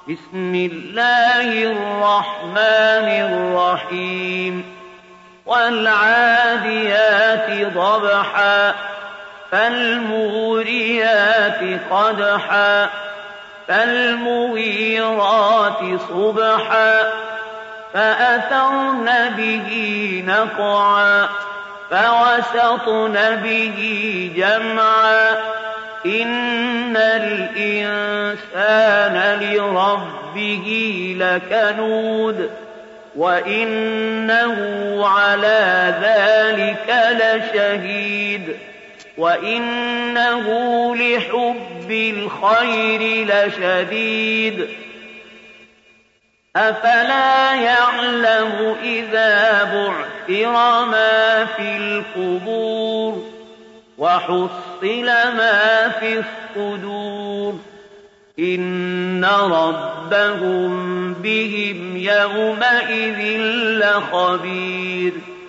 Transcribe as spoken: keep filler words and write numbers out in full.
بسم الله الرحمن الرحيم والعاديات ضبحا فالموريات قدحا فالمغيرات صبحا فأثرن به نقعا فوسطن به جمعا إن الإنسان لربه لكنود وإنه على ذلك لشهيد وإنه لحب الخير لشديد أفلا يعلم إذا بعثر ما في القبور وحصل ما في الصدور إن ربهم بهم يومئذ لخبير